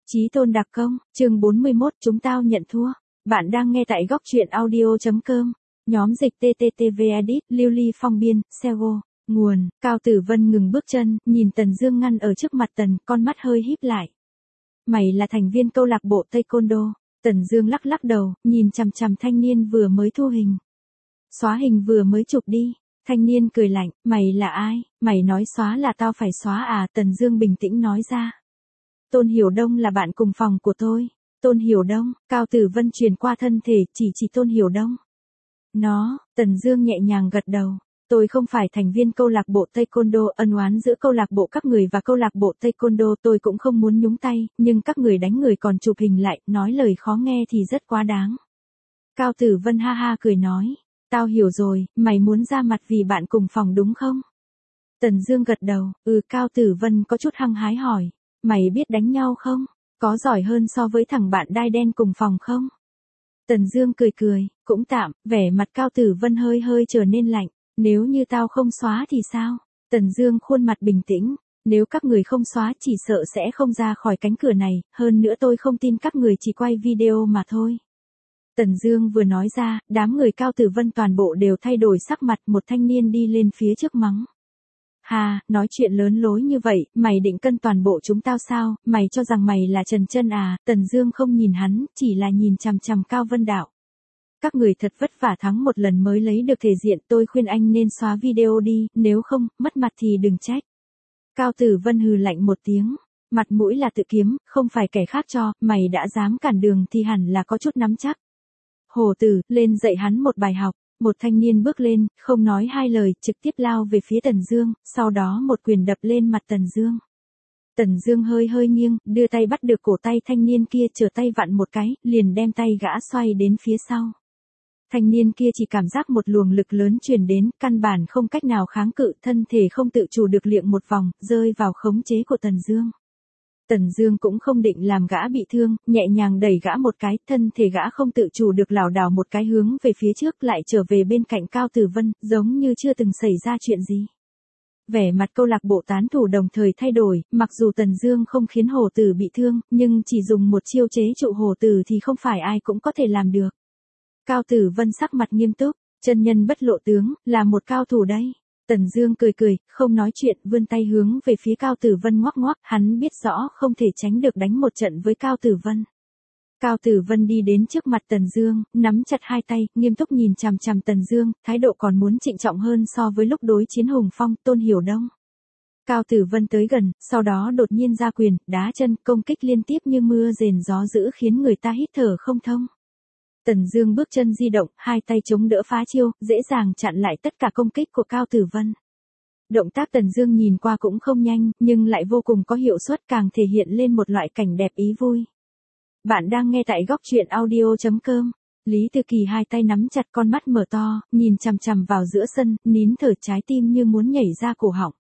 Chí Tôn đặc công, chương 41 chúng tao nhận thua. Bạn đang nghe tại góc truyện audio.com. Nhóm dịch TTTV Edit, Lưu Ly Phong biên, Sego. Nguồn, Cao Tử Vân ngừng bước chân, nhìn Tần Dương ngăn ở trước mặt Tần, con mắt hơi híp lại. Mày là thành viên câu lạc bộ Taekwondo. Tần Dương lắc lắc đầu, nhìn chằm chằm thanh niên vừa mới thu hình. Xóa hình vừa mới chụp đi. Thanh niên cười lạnh, mày là ai? Mày nói xóa là tao phải xóa à? Tần Dương bình tĩnh nói ra. Tôn Hiểu Đông là bạn cùng phòng của tôi. Tôn Hiểu Đông, Cao Tử Vân truyền qua thân thể, chỉ Tôn Hiểu Đông. Tần Dương nhẹ nhàng gật đầu. Tôi không phải thành viên câu lạc bộ Taekwondo, ân oán giữa câu lạc bộ các người và câu lạc bộ Taekwondo tôi cũng không muốn nhúng tay, nhưng các người đánh người còn chụp hình lại, nói lời khó nghe thì rất quá đáng. Cao Tử Vân ha ha cười nói, tao hiểu rồi, mày muốn ra mặt vì bạn cùng phòng đúng không? Tần Dương gật đầu, Cao Tử Vân có chút hăng hái hỏi, mày biết đánh nhau không? Có giỏi hơn so với thằng bạn đai đen cùng phòng không? Tần Dương cười cười, cũng tạm, vẻ mặt Cao Tử Vân hơi trở nên lạnh. Nếu như tao không xóa thì sao? Tần Dương khuôn mặt bình tĩnh, nếu các người không xóa chỉ sợ sẽ không ra khỏi cánh cửa này, hơn nữa tôi không tin các người chỉ quay video mà thôi. Tần Dương vừa nói ra, đám người Cao Tử Vân toàn bộ đều thay đổi sắc mặt, một thanh niên đi lên phía trước mắng. Hà, nói chuyện lớn lối như vậy, mày định cân toàn bộ chúng tao sao, mày cho rằng mày là Trần Chân à? Tần Dương không nhìn hắn, chỉ là nhìn chằm chằm Cao Vân Đạo. Các người thật vất vả thắng một lần mới lấy được thể diện, tôi khuyên anh nên xóa video đi, nếu không, mất mặt thì đừng trách. Cao Tử Vân hừ lạnh một tiếng, mặt mũi là tự kiếm, không phải kẻ khác cho, mày đã dám cản đường thì hẳn là có chút nắm chắc. Hồ Tử, lên dạy hắn một bài học. Một thanh niên bước lên, không nói hai lời, trực tiếp lao về phía Tần Dương, sau đó một quyền đập lên mặt Tần Dương. Tần Dương hơi nghiêng, đưa tay bắt được cổ tay thanh niên kia, trở tay vặn một cái, liền đem tay gã xoay đến phía sau. Thanh niên kia chỉ cảm giác một luồng lực lớn truyền đến, căn bản không cách nào kháng cự, thân thể không tự chủ được liệng một vòng, rơi vào khống chế của Tần Dương. Tần Dương cũng không định làm gã bị thương, nhẹ nhàng đẩy gã một cái, thân thể gã không tự chủ được lảo đảo một cái hướng về phía trước, lại trở về bên cạnh Cao Tử Vân, giống như chưa từng xảy ra chuyện gì. Vẻ mặt câu lạc bộ tán thủ đồng thời thay đổi, mặc dù Tần Dương không khiến Hồ Tử bị thương, nhưng chỉ dùng một chiêu chế trụ Hồ Tử thì không phải ai cũng có thể làm được. Cao Tử Vân sắc mặt nghiêm túc, chân nhân bất lộ tướng, là một cao thủ đấy. Tần Dương cười, không nói chuyện, vươn tay hướng về phía Cao Tử Vân ngoắc ngoắc, hắn biết rõ không thể tránh được đánh một trận với Cao Tử Vân. Cao Tử Vân đi đến trước mặt Tần Dương, nắm chặt hai tay, nghiêm túc nhìn chằm chằm Tần Dương, thái độ còn muốn trịnh trọng hơn so với lúc đối chiến Hùng Phong, Tôn Hiểu Đông. Cao Tử Vân tới gần, sau đó đột nhiên ra quyền, đá chân, công kích liên tiếp như mưa rền gió dữ khiến người ta hít thở không thông. Tần Dương bước chân di động, hai tay chống đỡ phá chiêu, dễ dàng chặn lại tất cả công kích của Cao Tử Vân. Động tác Tần Dương nhìn qua cũng không nhanh, nhưng lại vô cùng có hiệu suất, càng thể hiện lên một loại cảnh đẹp ý vui. Bạn đang nghe tại góc truyện audio.com. Lý Tư Kỳ hai tay nắm chặt, con mắt mở to, nhìn chằm chằm vào giữa sân, nín thở, trái tim như muốn nhảy ra cổ họng.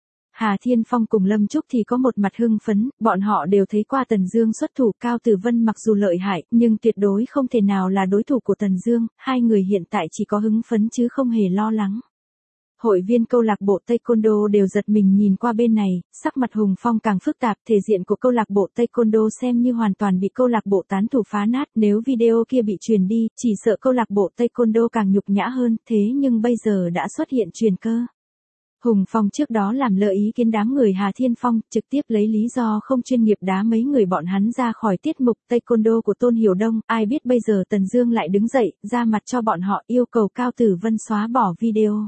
Hà Thiên Phong cùng Lâm Trúc thì có một mặt hưng phấn, bọn họ đều thấy qua Tần Dương xuất thủ. Cao Tử Vân mặc dù lợi hại, nhưng tuyệt đối không thể nào là đối thủ của Tần Dương, hai người hiện tại chỉ có hứng phấn chứ không hề lo lắng. Hội viên câu lạc bộ Taekwondo đều giật mình nhìn qua bên này, sắc mặt Hùng Phong càng phức tạp, thể diện của câu lạc bộ Taekwondo xem như hoàn toàn bị câu lạc bộ tán thủ phá nát, nếu video kia bị truyền đi, chỉ sợ câu lạc bộ Taekwondo càng nhục nhã hơn, thế nhưng bây giờ đã xuất hiện truyền cơ. Hùng Phong trước đó làm lơ ý kiến đám người Hà Thiên Phong, trực tiếp lấy lý do không chuyên nghiệp đá mấy người bọn hắn ra khỏi tiết mục Taekwondo của Tôn Hiểu Đông, ai biết bây giờ Tần Dương lại đứng dậy, ra mặt cho bọn họ, yêu cầu Cao Tử Vân xóa bỏ video.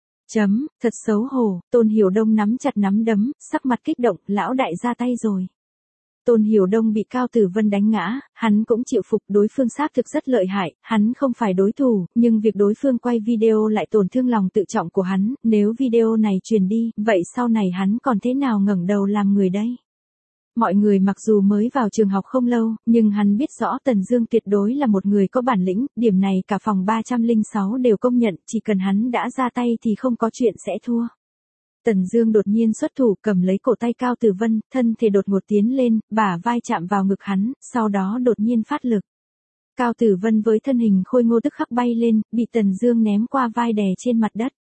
Thật xấu hổ, Tôn Hiểu Đông nắm chặt nắm đấm, sắc mặt kích động, lão đại ra tay rồi. Tôn Hiểu Đông bị Cao Tử Vân đánh ngã, hắn cũng chịu phục, đối phương xác thực rất lợi hại, hắn không phải đối thủ, nhưng việc đối phương quay video lại tổn thương lòng tự trọng của hắn, nếu video này truyền đi, vậy sau này hắn còn thế nào ngẩng đầu làm người đây? Mọi người mặc dù mới vào trường học không lâu, nhưng hắn biết rõ Tần Dương tuyệt đối là một người có bản lĩnh, điểm này cả phòng 306 đều công nhận, chỉ cần hắn đã ra tay thì không có chuyện sẽ thua. Tần Dương đột nhiên xuất thủ, cầm lấy cổ tay Cao Tử Vân, thân thể đột ngột tiến lên, bả vai chạm vào ngực hắn, sau đó đột nhiên phát lực. Cao Tử Vân với thân hình khôi ngô tức khắc bay lên, bị Tần Dương ném qua vai đè trên mặt đất.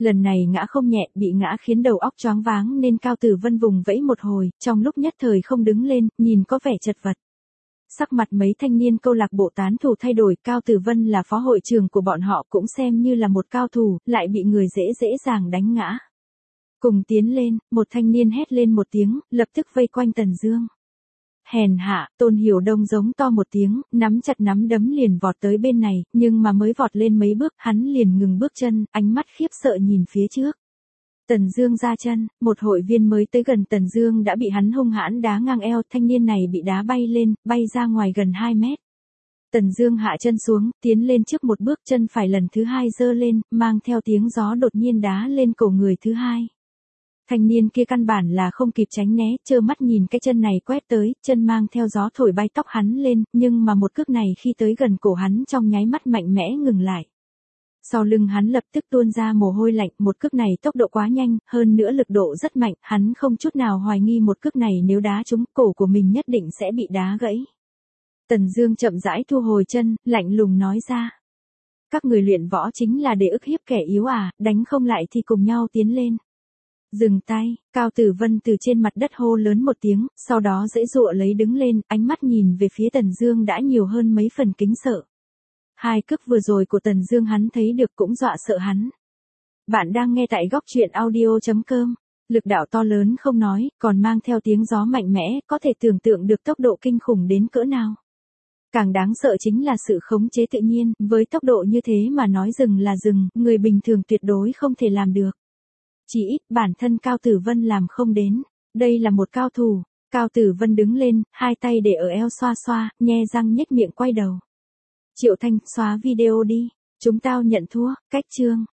Lần này ngã không nhẹ, bị ngã khiến đầu óc choáng váng nên Cao Tử Vân vùng vẫy một hồi, trong lúc nhất thời không đứng lên, nhìn có vẻ chật vật. Sắc mặt mấy thanh niên câu lạc bộ tán thủ thay đổi, Cao Tử Vân là phó hội trưởng của bọn họ cũng xem như là một cao thủ, lại bị người dễ dàng đánh ngã. Cùng tiến lên, một thanh niên hét lên một tiếng, lập tức vây quanh Tần Dương. Hèn hạ, Tôn Hiểu Đông giống to một tiếng, nắm chặt nắm đấm liền vọt tới bên này, nhưng mà mới vọt lên mấy bước, hắn liền ngừng bước chân, ánh mắt khiếp sợ nhìn phía trước. Tần Dương ra chân, một hội viên mới tới gần Tần Dương đã bị hắn hung hãn đá ngang eo, thanh niên này bị đá bay lên, bay ra ngoài gần 2 mét. Tần Dương hạ chân xuống, tiến lên trước một bước, chân phải lần thứ hai giơ lên, mang theo tiếng gió đột nhiên đá lên cổ người thứ hai. Thanh niên kia căn bản là không kịp tránh né, trơ mắt nhìn cái chân này quét tới, chân mang theo gió thổi bay tóc hắn lên, nhưng mà một cước này khi tới gần cổ hắn trong nháy mắt mạnh mẽ ngừng lại. Sau lưng hắn lập tức tuôn ra mồ hôi lạnh, một cước này tốc độ quá nhanh, hơn nữa lực độ rất mạnh, hắn không chút nào hoài nghi một cước này nếu đá trúng cổ của mình nhất định sẽ bị đá gãy. Tần Dương chậm rãi thu hồi chân, lạnh lùng nói ra. Các người luyện võ chính là để ức hiếp kẻ yếu à, đánh không lại thì cùng nhau tiến lên. Dừng tay, Cao Tử Vân từ trên mặt đất hô lớn một tiếng, sau đó giãy giụa lấy đứng lên, ánh mắt nhìn về phía Tần Dương đã nhiều hơn mấy phần kính sợ. Hai cước vừa rồi của Tần Dương hắn thấy được cũng dọa sợ hắn. Bạn đang nghe tại góc truyện audio.com. Lực đạo to lớn không nói, còn mang theo tiếng gió mạnh mẽ, có thể tưởng tượng được tốc độ kinh khủng đến cỡ nào. Càng đáng sợ chính là sự khống chế tự nhiên, với tốc độ như thế mà nói dừng là dừng, người bình thường tuyệt đối không thể làm được. Chỉ ít bản thân Cao Tử Vân làm không đến. Đây là một cao thủ. Cao Tử Vân đứng lên, hai tay để ở eo xoa xoa, nhe răng nhếch miệng quay đầu. Triệu Thanh, xóa video đi. Chúng tao nhận thua, cách chương.